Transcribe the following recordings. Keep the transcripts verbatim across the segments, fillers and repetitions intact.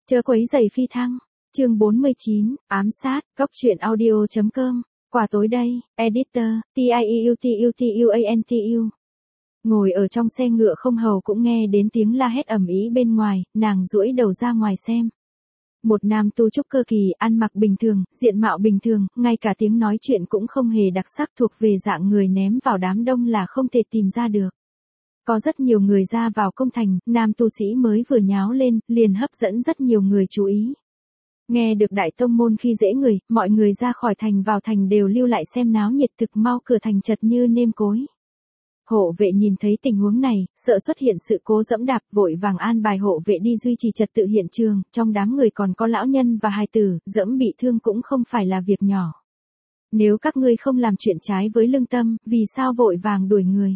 Chớ quấy giày phi thăng. Chương bốn mươi chín, ám sát, góc truyện audio.com. Quả tối đây, editor, tieututuantu. Ngồi ở trong xe ngựa không hầu cũng nghe đến tiếng la hét ầm ĩ bên ngoài, nàng duỗi đầu ra ngoài xem. Một nam tu trúc cơ kỳ, ăn mặc bình thường, diện mạo bình thường, ngay cả tiếng nói chuyện cũng không hề đặc sắc, thuộc về dạng người ném vào đám đông là không thể tìm ra được. Có rất nhiều người ra vào công thành, nam tu sĩ mới vừa nháo lên, liền hấp dẫn rất nhiều người chú ý. Nghe được đại tông môn khi dễ người, mọi người ra khỏi thành vào thành đều lưu lại xem náo nhiệt, thực mau cửa thành chật như nêm cối. Hộ vệ nhìn thấy tình huống này, sợ xuất hiện sự cố dẫm đạp, vội vàng an bài hộ vệ đi duy trì trật tự hiện trường, trong đám người còn có lão nhân và hài tử, dẫm bị thương cũng không phải là việc nhỏ. Nếu các ngươi không làm chuyện trái với lương tâm, vì sao vội vàng đuổi người?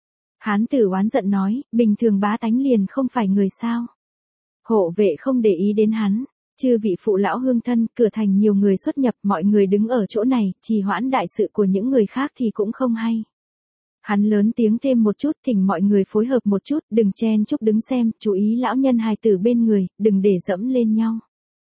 Hán tử oán giận nói, bình thường bá tánh liền không phải người sao? Hộ vệ không để ý đến hắn. Chư vị phụ lão hương thân, cửa thành nhiều người xuất nhập, mọi người đứng ở chỗ này, trì hoãn đại sự của những người khác thì cũng không hay. Hắn lớn tiếng thêm một chút, thỉnh mọi người phối hợp một chút, đừng chen chúc đứng xem, chú ý lão nhân hài tử bên người, đừng để dẫm lên nhau.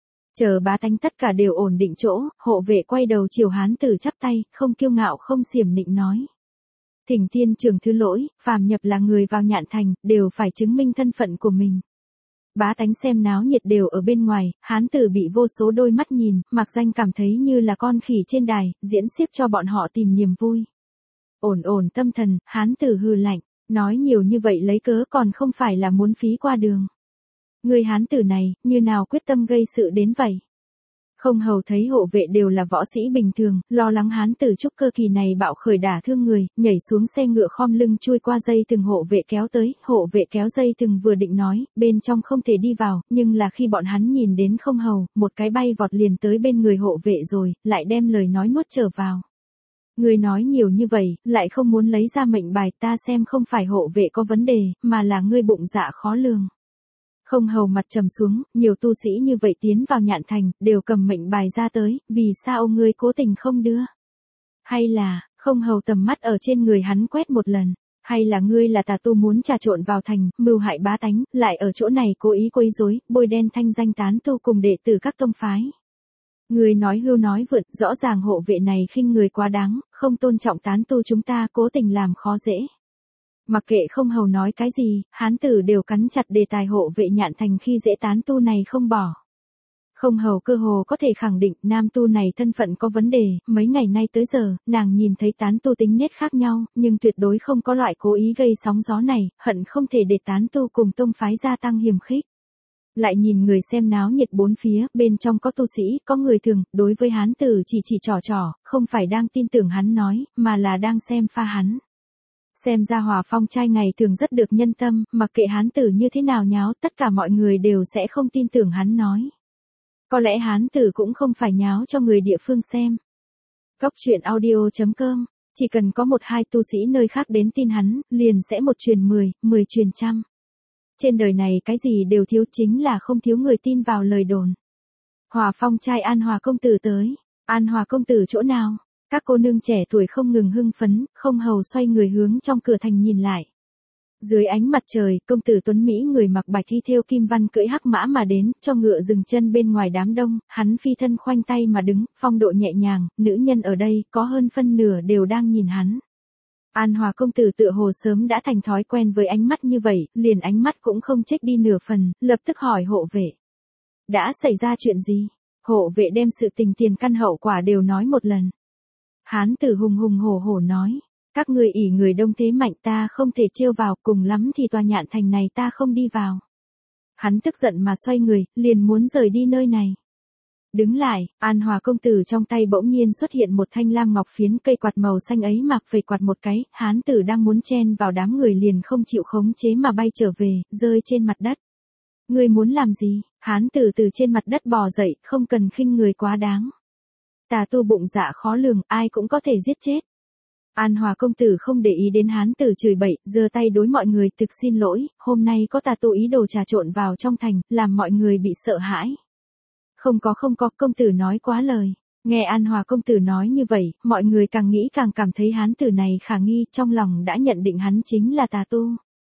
Chờ bá tánh tất cả đều ổn định chỗ, hộ vệ quay đầu chiều hán tử chắp tay, không kiêu ngạo không xiểm nịnh nói. Thỉnh thiên trưởng thứ lỗi, phàm nhập là người vào nhạn thành, đều phải chứng minh thân phận của mình. Bá tánh xem náo nhiệt đều ở bên ngoài, hán tử bị vô số đôi mắt nhìn, mặc danh cảm thấy như là con khỉ trên đài, diễn xiếc cho bọn họ tìm niềm vui. Ổn ổn tâm thần, hán tử hừ lạnh, nói nhiều như vậy lấy cớ còn không phải là muốn phí qua đường. Người hán tử này, như nào quyết tâm gây sự đến vậy? Không hầu thấy hộ vệ đều là võ sĩ bình thường, lo lắng hán tử trúc cơ kỳ này bạo khởi đả thương người, nhảy xuống xe ngựa khom lưng chui qua dây từng hộ vệ kéo tới, hộ vệ kéo dây từng vừa định nói, bên trong không thể đi vào, nhưng là khi bọn hắn nhìn đến không hầu, một cái bay vọt liền tới bên người hộ vệ rồi, lại đem lời nói nuốt trở vào. Người nói nhiều như vậy, lại không muốn lấy ra mệnh bài, ta xem không phải hộ vệ có vấn đề, mà là ngươi bụng dạ khó lường. Không hầu mặt trầm xuống, nhiều tu sĩ như vậy tiến vào nhạn thành, đều cầm mệnh bài ra tới, vì sao ngươi cố tình không đưa? Hay là, không hầu tầm mắt ở trên người hắn quét một lần, hay là ngươi là tà tu muốn trà trộn vào thành, mưu hại bá tánh, lại ở chỗ này cố ý quấy rối, bôi đen thanh danh tán tu cùng đệ tử các tông phái? Ngươi nói hưu nói vượt, rõ ràng hộ vệ này khinh người quá đáng, không tôn trọng tán tu chúng ta, cố tình làm khó dễ. Mặc kệ không hầu nói cái gì, hán tử đều cắn chặt đề tài hộ vệ nhạn thành khi dễ tán tu này không bỏ. Không hầu cơ hồ có thể khẳng định nam tu này thân phận có vấn đề, mấy ngày nay tới giờ, nàng nhìn thấy tán tu tính nết khác nhau, nhưng tuyệt đối không có loại cố ý gây sóng gió này, hận không thể để tán tu cùng tông phái gia tăng hiềm khích. Lại nhìn người xem náo nhiệt bốn phía, bên trong có tu sĩ, có người thường, đối với hán tử chỉ chỉ trò trò, không phải đang tin tưởng hắn nói, mà là đang xem pha hắn. Xem ra Hòa Phong trai ngày thường rất được nhân tâm, mặc kệ hán tử như thế nào nháo, tất cả mọi người đều sẽ không tin tưởng hắn nói. Có lẽ hán tử cũng không phải nháo cho người địa phương xem. Góc truyện audio.com, chỉ cần có một hai tu sĩ nơi khác đến tin hắn, liền sẽ một truyền mười, mười truyền trăm. Trên đời này cái gì đều thiếu, chính là không thiếu người tin vào lời đồn. Hòa Phong trai An Hòa công tử tới. An Hòa công tử chỗ nào? Các cô nương trẻ tuổi không ngừng hưng phấn, không hầu xoay người hướng trong cửa thành nhìn lại. Dưới ánh mặt trời, công tử tuấn Mỹ người mặc bạch thi thêu kim văn cưỡi hắc mã mà đến, cho ngựa dừng chân bên ngoài đám đông, hắn phi thân khoanh tay mà đứng, phong độ nhẹ nhàng, nữ nhân ở đây, có hơn phân nửa đều đang nhìn hắn. An Hòa công tử tựa hồ sớm đã thành thói quen với ánh mắt như vậy, liền ánh mắt cũng không chếch đi nửa phần, lập tức hỏi hộ vệ. Đã xảy ra chuyện gì? Hộ vệ đem sự tình tiền căn hậu quả đều nói một lần. Hán tử hùng hùng hổ hổ nói, các ngươi ỷ người đông thế mạnh ta không thể trêu vào, cùng lắm thì tòa nhạn thành này ta không đi vào. Hắn tức giận mà xoay người, liền muốn rời đi nơi này. Đứng lại, An Hòa công tử trong tay bỗng nhiên xuất hiện một thanh lam ngọc phiến, cây quạt màu xanh ấy mặc về quạt một cái, hán tử đang muốn chen vào đám người liền không chịu khống chế mà bay trở về, rơi trên mặt đất. Ngươi muốn làm gì? Hán tử từ trên mặt đất bò dậy, không cần khinh người quá đáng. Tà tu bụng dạ khó lường, ai cũng có thể giết chết. An Hòa công tử không để ý đến hán tử chửi bậy, giơ tay đối mọi người, thực xin lỗi, hôm nay có tà tu ý đồ trà trộn vào trong thành, làm mọi người bị sợ hãi. Không có không có, công tử nói quá lời. Nghe An Hòa công tử nói như vậy, mọi người càng nghĩ càng cảm thấy hán tử này khả nghi, trong lòng đã nhận định hắn chính là tà tu.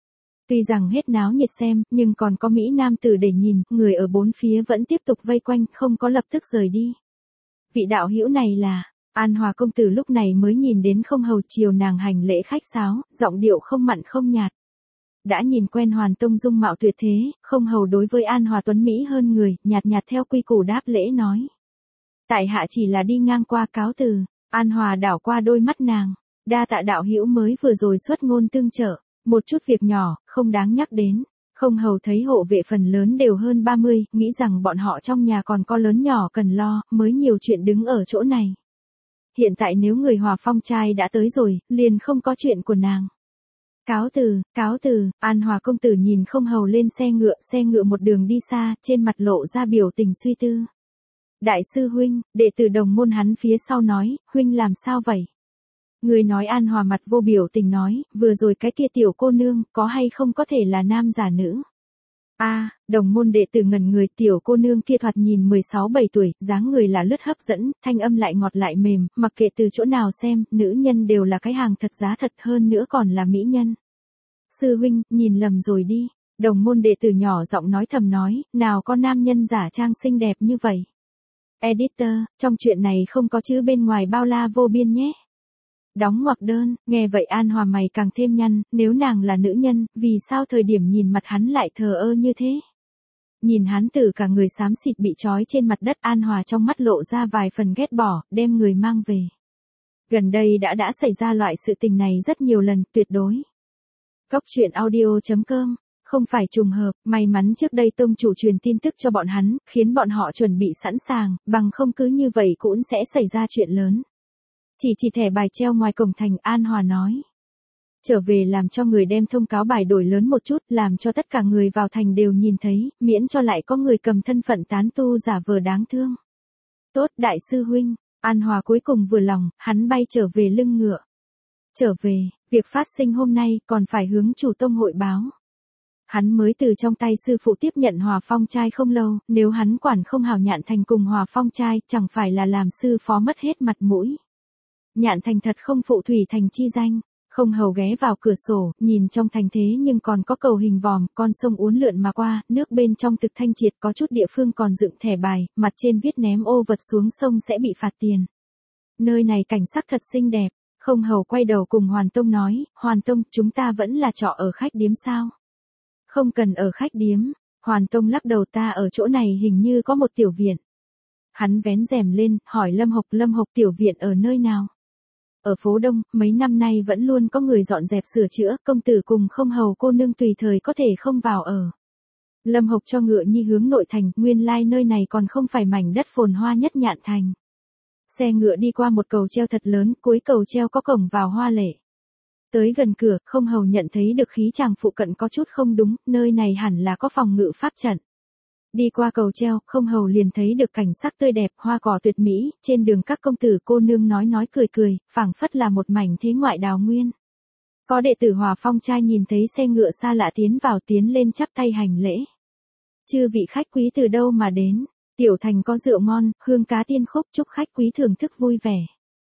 Tuy rằng hết náo nhiệt xem, nhưng còn có Mỹ nam tử để nhìn, người ở bốn phía vẫn tiếp tục vây quanh, không có lập tức rời đi. Vị đạo hữu này là, An Hòa công tử lúc này mới nhìn đến Không Hầu, chiều nàng hành lễ khách sáo, giọng điệu không mặn không nhạt. Đã nhìn quen Hoàn Tông dung mạo tuyệt thế, Không Hầu đối với An Hòa tuấn Mỹ hơn người, nhạt nhạt theo quy củ đáp lễ nói. Tại hạ chỉ là đi ngang qua, cáo từ. An Hòa đảo qua đôi mắt nàng. Đa tạ đạo hữu mới vừa rồi xuất ngôn tương trợ, một chút việc nhỏ, không đáng nhắc đến. Không Hầu thấy hộ vệ phần lớn đều hơn ba mươi, nghĩ rằng bọn họ trong nhà còn có lớn nhỏ cần lo, mới nhiều chuyện đứng ở chỗ này. Hiện tại nếu người Hòa Phong trai đã tới rồi, liền không có chuyện của nàng. Cáo từ, cáo từ, An Hòa công tử nhìn Không Hầu lên xe ngựa, xe ngựa một đường đi xa, trên mặt lộ ra biểu tình suy tư. Đại sư huynh, đệ tử đồng môn hắn phía sau nói, huynh làm sao vậy? Người nói An Hòa mặt vô biểu tình nói, vừa rồi cái kia tiểu cô nương, có hay không có thể là nam giả nữ? A, à, đồng môn đệ tử ngẩn người, tiểu cô nương kia thoạt nhìn mười sáu bảy tuổi, dáng người là lướt hấp dẫn, thanh âm lại ngọt lại mềm, mặc kệ từ chỗ nào xem, nữ nhân đều là cái hàng thật giá thật, hơn nữa còn là mỹ nhân. Sư huynh, nhìn lầm rồi đi. Đồng môn đệ tử nhỏ giọng nói thầm nói, nào có nam nhân giả trang xinh đẹp như vậy. Editor, trong chuyện này không có chữ bên ngoài bao la vô biên nhé. Đóng ngoặc đơn, nghe vậy An Hòa mày càng thêm nhăn, nếu nàng là nữ nhân, vì sao thời điểm nhìn mặt hắn lại thờ ơ như thế? Nhìn hắn từ cả người xám xịt bị trói trên mặt đất, An Hòa trong mắt lộ ra vài phần ghét bỏ, đem người mang về. Gần đây đã đã xảy ra loại sự tình này rất nhiều lần, tuyệt đối. Cốc truyện audio chấm com, không phải trùng hợp, may mắn trước đây tông chủ truyền tin tức cho bọn hắn, khiến bọn họ chuẩn bị sẵn sàng, bằng không cứ như vậy cũng sẽ xảy ra chuyện lớn. Chỉ chỉ thẻ bài treo ngoài cổng thành, An Hòa nói. Trở về làm cho người đem thông cáo bài đổi lớn một chút, làm cho tất cả người vào thành đều nhìn thấy, miễn cho lại có người cầm thân phận tán tu giả vờ đáng thương. Tốt, đại sư huynh, An Hòa cuối cùng vừa lòng, hắn bay trở về lưng ngựa. Trở về, việc phát sinh hôm nay còn phải hướng chủ tông hội báo. Hắn mới từ trong tay sư phụ tiếp nhận Hòa Phong trai không lâu, nếu hắn quản không hảo Nhạn Thành cùng Hòa Phong trai, chẳng phải là làm sư phó mất hết mặt mũi. Nhạn Thành thật không phụ thủy thành chi danh. Không Hầu ghé vào cửa sổ, nhìn trong thành thế nhưng còn có cầu hình vòm, con sông uốn lượn mà qua, nước bên trong thực thanh triệt, có chút địa phương còn dựng thẻ bài, mặt trên viết ném ô vật xuống sông sẽ bị phạt tiền. Nơi này cảnh sắc thật xinh đẹp. Không Hầu quay đầu cùng Hoàn Tông nói, Hoàn Tông, chúng ta vẫn là trọ ở khách điếm sao? Không cần ở khách điếm. Hoàn Tông lắc đầu, ta ở chỗ này hình như có một tiểu viện. Hắn vén rèm lên, hỏi Lâm Hộc, Lâm Hộc tiểu viện ở nơi nào? Ở phố Đông, mấy năm nay vẫn luôn có người dọn dẹp sửa chữa, công tử cùng Không Hầu cô nương tùy thời có thể không vào ở. Lâm Hộc cho ngựa nhi hướng nội thành, nguyên lai nơi này còn không phải mảnh đất phồn hoa nhất Nhạn Thành. Xe ngựa đi qua một cầu treo thật lớn, cuối cầu treo có cổng vào hoa lệ. Tới gần cửa, Không Hầu nhận thấy được khí chàng phụ cận có chút không đúng, nơi này hẳn là có phòng ngự pháp trận. Đi qua cầu treo, Không Hầu liền thấy được cảnh sắc tươi đẹp, hoa cỏ tuyệt mỹ, trên đường các công tử cô nương nói nói cười cười, phảng phất là một mảnh thế ngoại đào nguyên. Có đệ tử Hòa Phong trai nhìn thấy xe ngựa xa lạ tiến vào, tiến lên chắp tay hành lễ. Chư vị khách quý từ đâu mà đến? Tiểu thành có rượu ngon, hương cá tiên khúc, chúc khách quý thưởng thức vui vẻ.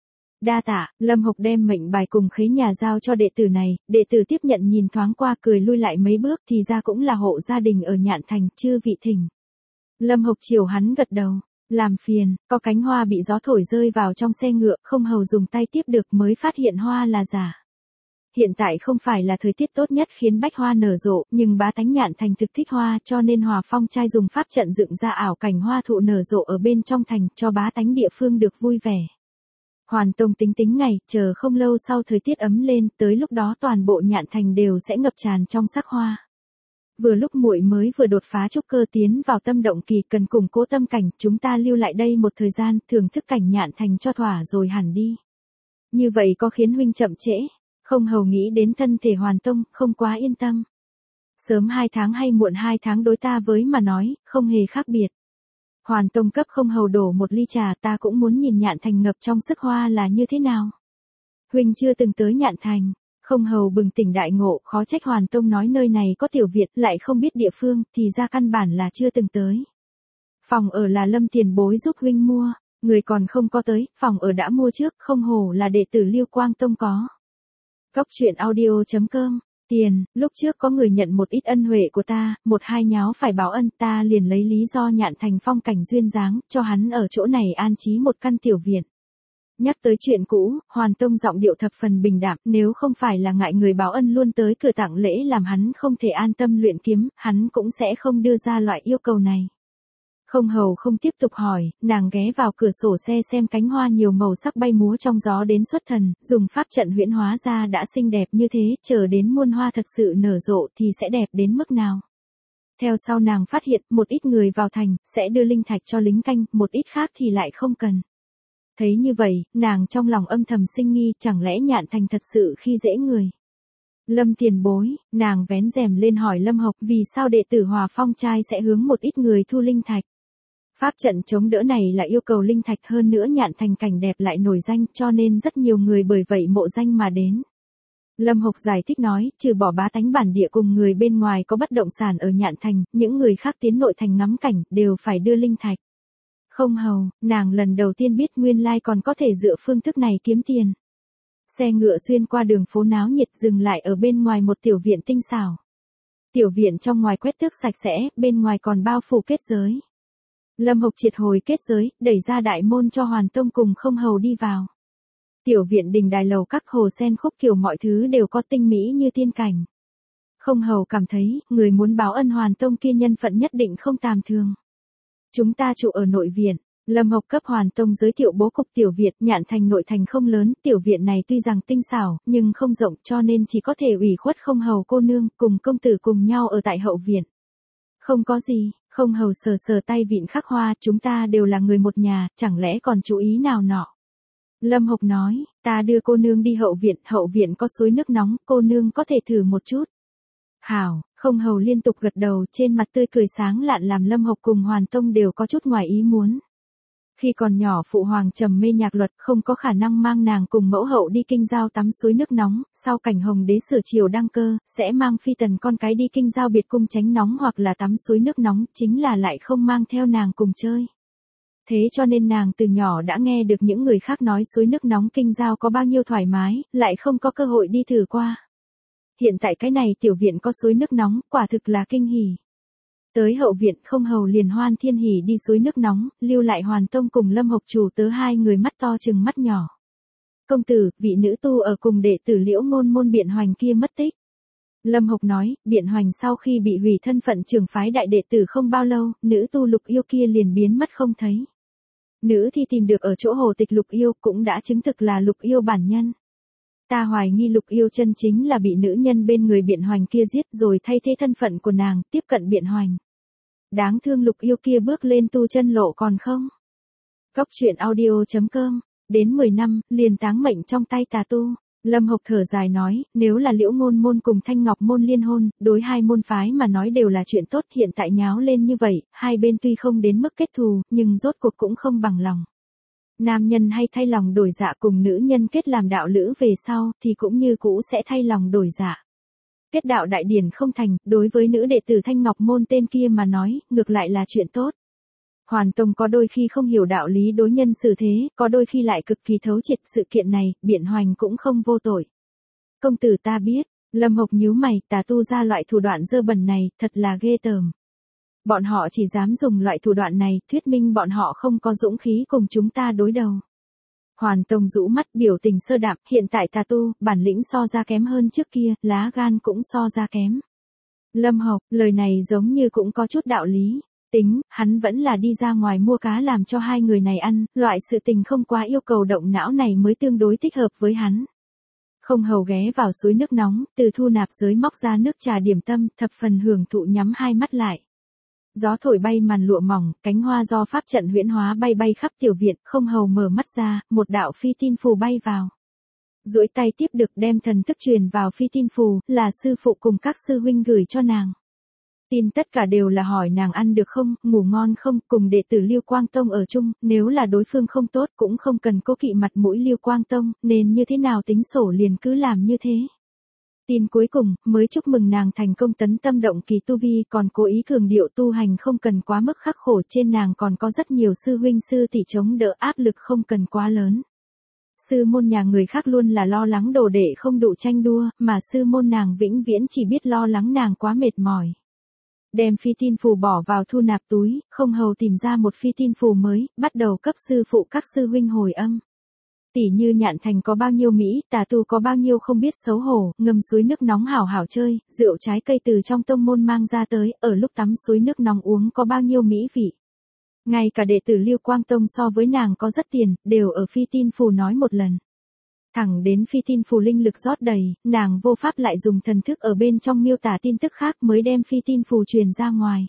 Đa tạ, Lâm Hộc đem mệnh bài cùng khế nhà giao cho đệ tử này, đệ tử tiếp nhận nhìn thoáng qua, cười lui lại mấy bước, thì ra cũng là hộ gia đình ở Nhạn Thành, chư vị thỉnh. Lâm Hộc chiều hắn gật đầu, làm phiền, có cánh hoa bị gió thổi rơi vào trong xe ngựa, Không Hầu dùng tay tiếp được mới phát hiện hoa là giả. Hiện tại không phải là thời tiết tốt nhất khiến bách hoa nở rộ, nhưng bá tánh Nhạn Thành thực thích hoa, cho nên Hòa Phong trai dùng pháp trận dựng ra ảo cảnh hoa thụ nở rộ ở bên trong thành, cho bá tánh địa phương được vui vẻ. Hoàn Tông tính tính ngày, chờ không lâu sau thời tiết ấm lên, tới lúc đó toàn bộ Nhạn Thành đều sẽ ngập tràn trong sắc hoa. Vừa lúc muội mới vừa đột phá trúc cơ tiến vào tâm động kỳ, cần củng cố tâm cảnh, chúng ta lưu lại đây một thời gian, thưởng thức cảnh Nhạn Thành cho thỏa rồi hẳn đi. Như vậy có khiến huynh chậm trễ? Không Hầu nghĩ đến thân thể Hoàn Tông, không quá yên tâm. Sớm hai tháng hay muộn hai tháng đối ta với mà nói, không hề khác biệt. Hoàn Tông cấp Không Hầu đổ một ly trà, ta cũng muốn nhìn Nhạn Thành ngập trong sức hoa là như thế nào. Huynh chưa từng tới Nhạn Thành. Không Hầu bừng tỉnh đại ngộ, khó trách Hoàn Tông nói nơi này có tiểu viện, lại không biết địa phương, thì ra căn bản là chưa từng tới. Phòng ở là Lâm tiền bối giúp huynh mua, người còn không có tới, phòng ở đã mua trước, không hổ là đệ tử Liêu Quang Tông có. Cốc truyện audio chấm com Tiền, lúc trước có người nhận một ít ân huệ của ta, một hai nháo phải báo ân, ta liền lấy lý do Nhạn Thành phong cảnh duyên dáng, cho hắn ở chỗ này an trí một căn tiểu viện. Nhắc tới chuyện cũ, Hoàn Tông giọng điệu thập phần bình đạm, nếu không phải là ngại người báo ân luôn tới cửa tặng lễ làm hắn không thể an tâm luyện kiếm, hắn cũng sẽ không đưa ra loại yêu cầu này. Không hầu không tiếp tục hỏi, nàng ghé vào cửa sổ xe xem cánh hoa nhiều màu sắc bay múa trong gió đến xuất thần, dùng pháp trận huyễn hóa ra đã xinh đẹp như thế, chờ đến muôn hoa thật sự nở rộ thì sẽ đẹp đến mức nào. Theo sau nàng phát hiện, một ít người vào thành, sẽ đưa linh thạch cho lính canh, một ít khác thì lại không cần. Thấy như vậy, nàng trong lòng âm thầm sinh nghi, chẳng lẽ Nhạn Thành thật sự khi dễ người. Lâm tiền bối, nàng vén rèm lên hỏi Lâm Hộc vì sao đệ tử Hòa Phong trai sẽ hướng một ít người thu linh thạch. Pháp trận chống đỡ này là yêu cầu linh thạch, hơn nữa Nhạn Thành cảnh đẹp lại nổi danh cho nên rất nhiều người bởi vậy mộ danh mà đến. Lâm Hộc giải thích nói, trừ bỏ bá tánh bản địa cùng người bên ngoài có bất động sản ở Nhạn Thành, những người khác tiến nội thành ngắm cảnh đều phải đưa linh thạch. Không hầu, nàng lần đầu tiên biết nguyên lai còn có thể dựa phương thức này kiếm tiền. Xe ngựa xuyên qua đường phố náo nhiệt dừng lại ở bên ngoài một tiểu viện tinh xảo. Tiểu viện trong ngoài quét tước sạch sẽ, bên ngoài còn bao phủ kết giới. Lâm Hộc triệt hồi kết giới, đẩy ra đại môn cho Hoàn Tông cùng Không hầu đi vào. Tiểu viện đình đài lầu các hồ sen khúc kiểu mọi thứ đều có tinh mỹ như tiên cảnh. Không hầu cảm thấy, người muốn báo ân Hoàn Tông kia nhân phận nhất định không tầm thường. Chúng ta trụ ở nội viện. Lâm Hộc cấp Hoàn Tông giới thiệu bố cục tiểu viện, Nhạn Thành nội thành không lớn, tiểu viện này tuy rằng tinh xảo, nhưng không rộng cho nên chỉ có thể ủy khuất Không hầu cô nương cùng công tử cùng nhau ở tại hậu viện. Không có gì, Không hầu sờ sờ tay vịn khắc hoa, chúng ta đều là người một nhà, chẳng lẽ còn chú ý nào nọ. Lâm Hộc nói, ta đưa cô nương đi hậu viện, hậu viện có suối nước nóng, cô nương có thể thử một chút. Hảo, Không hầu liên tục gật đầu, trên mặt tươi cười sáng lạn làm Lâm Hộc cùng Hoàn Tông đều có chút ngoài ý muốn. Khi còn nhỏ phụ hoàng trầm mê nhạc luật, không có khả năng mang nàng cùng mẫu hậu đi kinh giao tắm suối nước nóng, sau cảnh Hồng đế sửa triều đăng cơ, sẽ mang phi tần con cái đi kinh giao biệt cung tránh nóng hoặc là tắm suối nước nóng, chính là lại không mang theo nàng cùng chơi. Thế cho nên nàng từ nhỏ đã nghe được những người khác nói suối nước nóng kinh giao có bao nhiêu thoải mái, lại không có cơ hội đi thử qua. Hiện tại cái này tiểu viện có suối nước nóng, quả thực là kinh hỉ. Tới hậu viện Không hầu liền hoan thiên hỉ đi suối nước nóng, lưu lại Hoàn Tông cùng Lâm Hộc chủ tớ hai người mắt to chừng mắt nhỏ. Công tử, vị nữ tu ở cùng đệ tử Liễu Ngôn môn Biện Hoành kia mất tích. Lâm Hộc nói, Biện Hoành sau khi bị hủy thân phận trưởng phái đại đệ tử không bao lâu, nữ tu Lục Yêu kia liền biến mất không thấy. Nữ thi tìm được ở chỗ hồ tịch Lục Yêu cũng đã chứng thực là Lục Yêu bản nhân. Ta hoài nghi Lục Yêu chân chính là bị nữ nhân bên người Biện Hoành kia giết rồi thay thế thân phận của nàng, tiếp cận Biện Hoành. Đáng thương Lục Yêu kia bước lên tu chân lộ còn không. Góc truyện audio chấm com, đến mười năm, liền táng mệnh trong tay tà tu. Lâm Hộc thở dài nói, nếu là Liễu Ngôn môn cùng Thanh Ngọc môn liên hôn, đối hai môn phái mà nói đều là chuyện tốt, hiện tại nháo lên như vậy, hai bên tuy không đến mức kết thù, nhưng rốt cuộc cũng không bằng lòng. Nam nhân hay thay lòng đổi dạ cùng nữ nhân kết làm đạo lữ về sau, thì cũng như cũ sẽ thay lòng đổi dạ. Kết đạo đại điển không thành, đối với nữ đệ tử Thanh Ngọc môn tên kia mà nói, ngược lại là chuyện tốt. Hoàn Tông có đôi khi không hiểu đạo lý đối nhân xử thế, có đôi khi lại cực kỳ thấu triệt sự kiện này, Biện Hoành cũng không vô tội. Công tử ta biết, Lâm Hộc nhíu mày, tà tu ra loại thủ đoạn dơ bẩn này, thật là ghê tởm. Bọn họ chỉ dám dùng loại thủ đoạn này, thuyết minh bọn họ không có dũng khí cùng chúng ta đối đầu. Hoàn Tông rũ mắt biểu tình sơ đạm, hiện tại tà tu, bản lĩnh so ra kém hơn trước kia, lá gan cũng so ra kém. Lâm Hộc, lời này giống như cũng có chút đạo lý. Tính, hắn vẫn là đi ra ngoài mua cá làm cho hai người này ăn, loại sự tình không quá yêu cầu động não này mới tương đối thích hợp với hắn. Không hầu ghé vào suối nước nóng, từ thu nạp giới móc ra nước trà điểm tâm, thập phần hưởng thụ nhắm hai mắt lại. Gió thổi bay màn lụa mỏng, cánh hoa do pháp trận huyễn hóa bay bay khắp tiểu viện, Không hầu mở mắt ra, một đạo phi tin phù bay vào. Duỗi tay tiếp được đem thần thức truyền vào phi tin phù, là sư phụ cùng các sư huynh gửi cho nàng. Tin tất cả đều là hỏi nàng ăn được không, ngủ ngon không, cùng đệ tử Liêu Quang Tông ở chung, nếu là đối phương không tốt cũng không cần cố kỵ mặt mũi Liêu Quang Tông, nên như thế nào tính sổ liền cứ làm như thế. Tin cuối cùng, mới chúc mừng nàng thành công tấn tâm động kỳ tu vi, còn cố ý cường điệu tu hành không cần quá mức khắc khổ, trên nàng còn có rất nhiều sư huynh sư tỷ chống đỡ, áp lực không cần quá lớn. Sư môn nhà người khác luôn là lo lắng đồ đệ không đủ tranh đua, mà sư môn nàng vĩnh viễn chỉ biết lo lắng nàng quá mệt mỏi. Đem phi tin phù bỏ vào thu nạp túi, không hầu tìm ra một phi tin phù mới, bắt đầu cấp sư phụ các sư huynh hồi âm. Tỷ như Nhạn Thành có bao nhiêu Mỹ, tà tu có bao nhiêu không biết xấu hổ, ngâm suối nước nóng hảo hảo chơi, rượu trái cây từ trong tông môn mang ra tới, ở lúc tắm suối nước nóng uống có bao nhiêu mỹ vị. Ngay cả đệ tử Lưu Quang Tông so với nàng có rất tiền, đều ở phi tin phù nói một lần. Thẳng đến phi tin phù linh lực rót đầy, nàng vô pháp lại dùng thần thức ở bên trong miêu tả tin tức khác mới đem phi tin phù truyền ra ngoài.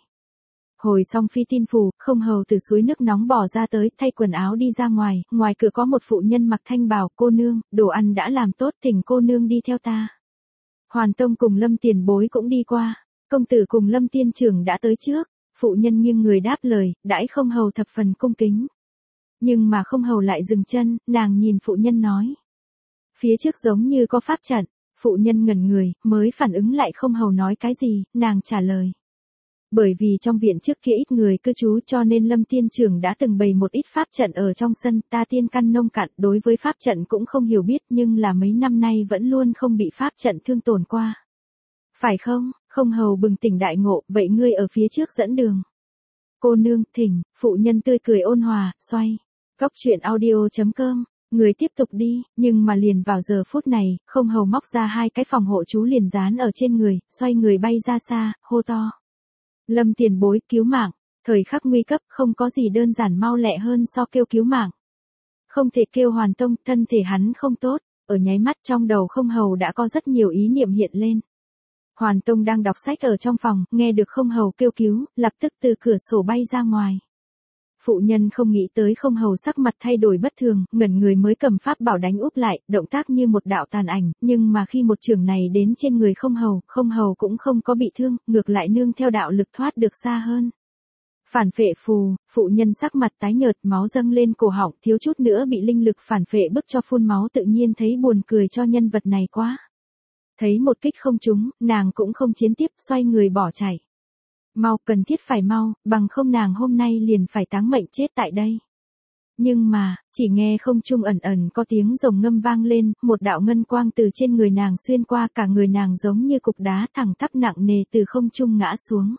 Hồi xong phi tin phù, không hầu từ suối nước nóng bỏ ra tới, thay quần áo đi ra ngoài, ngoài cửa có một phụ nhân mặc thanh bào, cô nương, đồ ăn đã làm tốt, thỉnh cô nương đi theo ta. Hoàn Tông cùng Lâm Tiền Bối cũng đi qua, công tử cùng Lâm Tiên Trưởng đã tới trước, phụ nhân nghiêng người đáp lời, đãi không hầu thập phần cung kính. Nhưng mà không hầu lại dừng chân, nàng nhìn phụ nhân nói. Phía trước giống như có pháp trận, phụ nhân ngẩn người, mới phản ứng lại không hầu nói cái gì, nàng trả lời. Bởi vì trong viện trước kia ít người cư trú cho nên Lâm Tiên Trưởng đã từng bày một ít pháp trận ở trong sân, ta tiên căn nông cạn đối với pháp trận cũng không hiểu biết nhưng là mấy năm nay vẫn luôn không bị pháp trận thương tổn qua. Phải không, không hầu bừng tỉnh đại ngộ, vậy ngươi ở phía trước dẫn đường. Cô nương, thỉnh, phụ nhân tươi cười ôn hòa, xoay. Góc truyện audio chấm com, người tiếp tục đi, nhưng mà liền vào giờ phút này, không hầu móc ra hai cái phòng hộ chú liền dán ở trên người, xoay người bay ra xa, hô to. Lâm Tiền Bối cứu mạng, thời khắc nguy cấp không có gì đơn giản mau lẹ hơn so kêu cứu mạng. Không thể kêu Hoàn Tông, thân thể hắn không tốt, ở nháy mắt trong đầu không hầu đã có rất nhiều ý niệm hiện lên. Hoàn Tông đang đọc sách ở trong phòng, nghe được không hầu kêu cứu, lập tức từ cửa sổ bay ra ngoài. Phụ nhân không nghĩ tới không hầu sắc mặt thay đổi bất thường, ngẩn người mới cầm pháp bảo đánh úp lại, động tác như một đạo tàn ảnh, nhưng mà khi một trường này đến trên người không hầu, không hầu cũng không có bị thương, ngược lại nương theo đạo lực thoát được xa hơn. Phản phệ phù, phụ nhân sắc mặt tái nhợt, máu dâng lên cổ họng, thiếu chút nữa bị linh lực phản phệ bức cho phun máu, tự nhiên thấy buồn cười cho nhân vật này quá. Thấy một kích không trúng, nàng cũng không chiến tiếp, xoay người bỏ chạy. Mau, cần thiết phải mau, bằng không nàng hôm nay liền phải táng mệnh chết tại đây. Nhưng mà, chỉ nghe không trung ẩn ẩn có tiếng rồng ngâm vang lên, một đạo ngân quang từ trên người nàng xuyên qua, cả người nàng giống như cục đá thẳng tắp nặng nề từ không trung ngã xuống.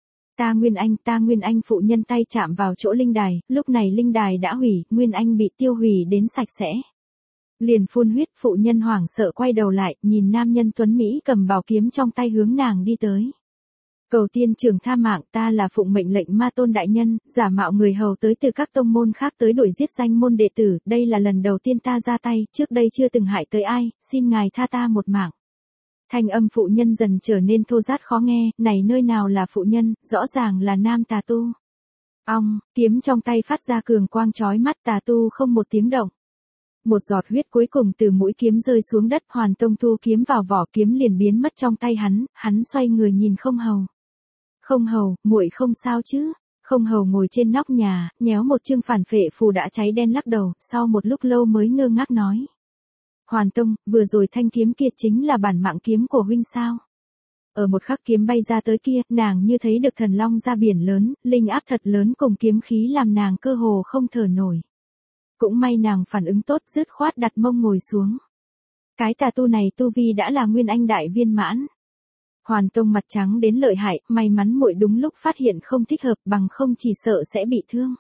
Ta Nguyên Anh, ta Nguyên Anh, phụ nhân tay chạm vào chỗ linh đài, lúc này linh đài đã hủy, Nguyên Anh bị tiêu hủy đến sạch sẽ. Liền phun huyết, phụ nhân hoảng sợ quay đầu lại, nhìn nam nhân tuấn Mỹ cầm bảo kiếm trong tay hướng nàng đi tới. Cầu Tiên Trưởng tha mạng, ta là phụng mệnh lệnh Ma Tôn đại nhân, giả mạo người hầu tới từ các tông môn khác tới đuổi giết danh môn đệ tử, đây là lần đầu tiên ta ra tay, trước đây chưa từng hại tới ai, xin ngài tha ta một mạng. Thanh âm phụ nhân dần trở nên thô rát khó nghe, này nơi nào là phụ nhân, rõ ràng là nam tà tu. Ong, kiếm trong tay phát ra cường quang chói mắt, tà tu không một tiếng động. Một giọt huyết cuối cùng từ mũi kiếm rơi xuống đất, Hoàn Tông thu kiếm vào vỏ kiếm liền biến mất trong tay hắn, hắn xoay người nhìn không hầu. Không hầu, muội không sao chứ? Không hầu ngồi trên nóc nhà, nhéo một chương phản phệ phù đã cháy đen lắc đầu, sau một lúc lâu mới ngơ ngác nói. Hoàn Tông, vừa rồi thanh kiếm kia chính là bản mạng kiếm của huynh sao? Ở một khắc kiếm bay ra tới kia, nàng như thấy được thần long ra biển lớn, linh áp thật lớn cùng kiếm khí làm nàng cơ hồ không thở nổi. Cũng may nàng phản ứng tốt, dứt khoát đặt mông ngồi xuống. Cái tà tu này tu vi đã là Nguyên Anh đại viên mãn. Hoàn Tông mặt trắng đến lợi hại, may mắn muội đúng lúc phát hiện không thích hợp, bằng không chỉ sợ sẽ bị thương.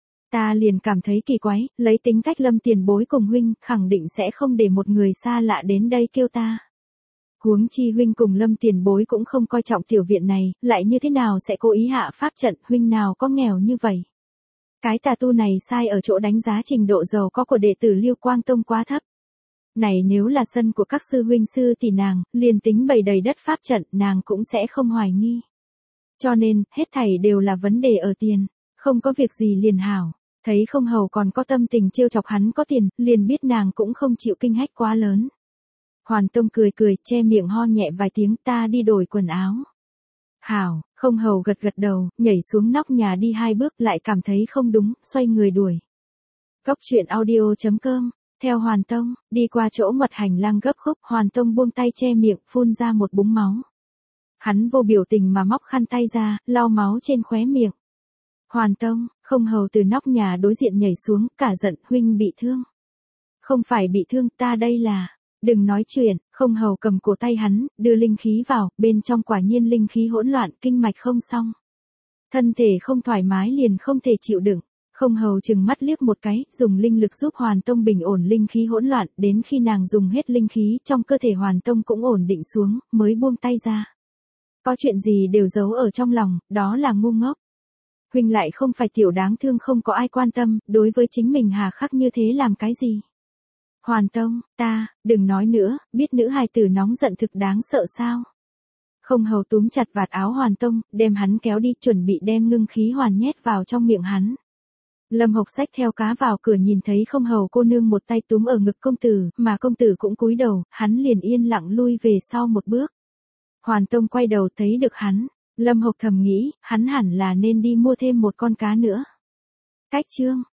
Ta liền cảm thấy kỳ quái, lấy tính cách Lâm Tiền Bối cùng huynh, khẳng định sẽ không để một người xa lạ đến đây kêu ta. Huống chi huynh cùng Lâm Tiền Bối cũng không coi trọng tiểu viện này, lại như thế nào sẽ cố ý hạ pháp trận, huynh nào có nghèo như vậy. Cái tà tu này sai ở chỗ đánh giá trình độ giàu có của đệ tử Lưu Quang Tông quá thấp. Này nếu là sân của các sư huynh sư thì nàng, liền tính bày đầy đất pháp trận, nàng cũng sẽ không hoài nghi. Cho nên, hết thảy đều là vấn đề ở tiền, không có việc gì liền hảo. Thấy không hầu còn có tâm tình trêu chọc hắn có tiền, liền biết nàng cũng không chịu kinh hách quá lớn. Hoàn Tông cười cười, che miệng ho nhẹ vài tiếng, ta đi đổi quần áo. Hảo, không hầu gật gật đầu, nhảy xuống nóc nhà đi hai bước lại cảm thấy không đúng, xoay người đuổi. Góc truyện audio chấm com, theo Hoàn Tông, đi qua chỗ ngoặt hành lang gấp khúc, Hoàn Tông buông tay che miệng, phun ra một búng máu. Hắn vô biểu tình mà móc khăn tay ra, lau máu trên khóe miệng. Hoàn Tông, không hầu từ nóc nhà đối diện nhảy xuống, cả giận, huynh bị thương. Không phải bị thương, ta đây là... Đừng nói chuyện, không hầu cầm cổ tay hắn, đưa linh khí vào, bên trong quả nhiên linh khí hỗn loạn, kinh mạch không xong. Thân thể không thoải mái liền không thể chịu đựng. Không hầu chừng mắt liếc một cái, dùng linh lực giúp Hoàn Tông bình ổn linh khí hỗn loạn, đến khi nàng dùng hết linh khí trong cơ thể Hoàn Tông cũng ổn định xuống, mới buông tay ra. Có chuyện gì đều giấu ở trong lòng, đó là ngu ngốc. Huynh lại không phải tiểu đáng thương không có ai quan tâm, đối với chính mình hà khắc như thế làm cái gì? Hoàn Tông, ta, đừng nói nữa, biết nữ hài tử nóng giận thực đáng sợ sao? Không hầu túm chặt vạt áo Hoàn Tông, đem hắn kéo đi, chuẩn bị đem ngưng khí hoàn nhét vào trong miệng hắn. Lâm Hộc xách theo cá vào cửa, nhìn thấy không hầu cô nương một tay túm ở ngực công tử, mà công tử cũng cúi đầu, hắn liền yên lặng lui về sau một bước. Hoàn Tông quay đầu thấy được hắn, Lâm Hộc thầm nghĩ, hắn hẳn là nên đi mua thêm một con cá nữa. Cách chương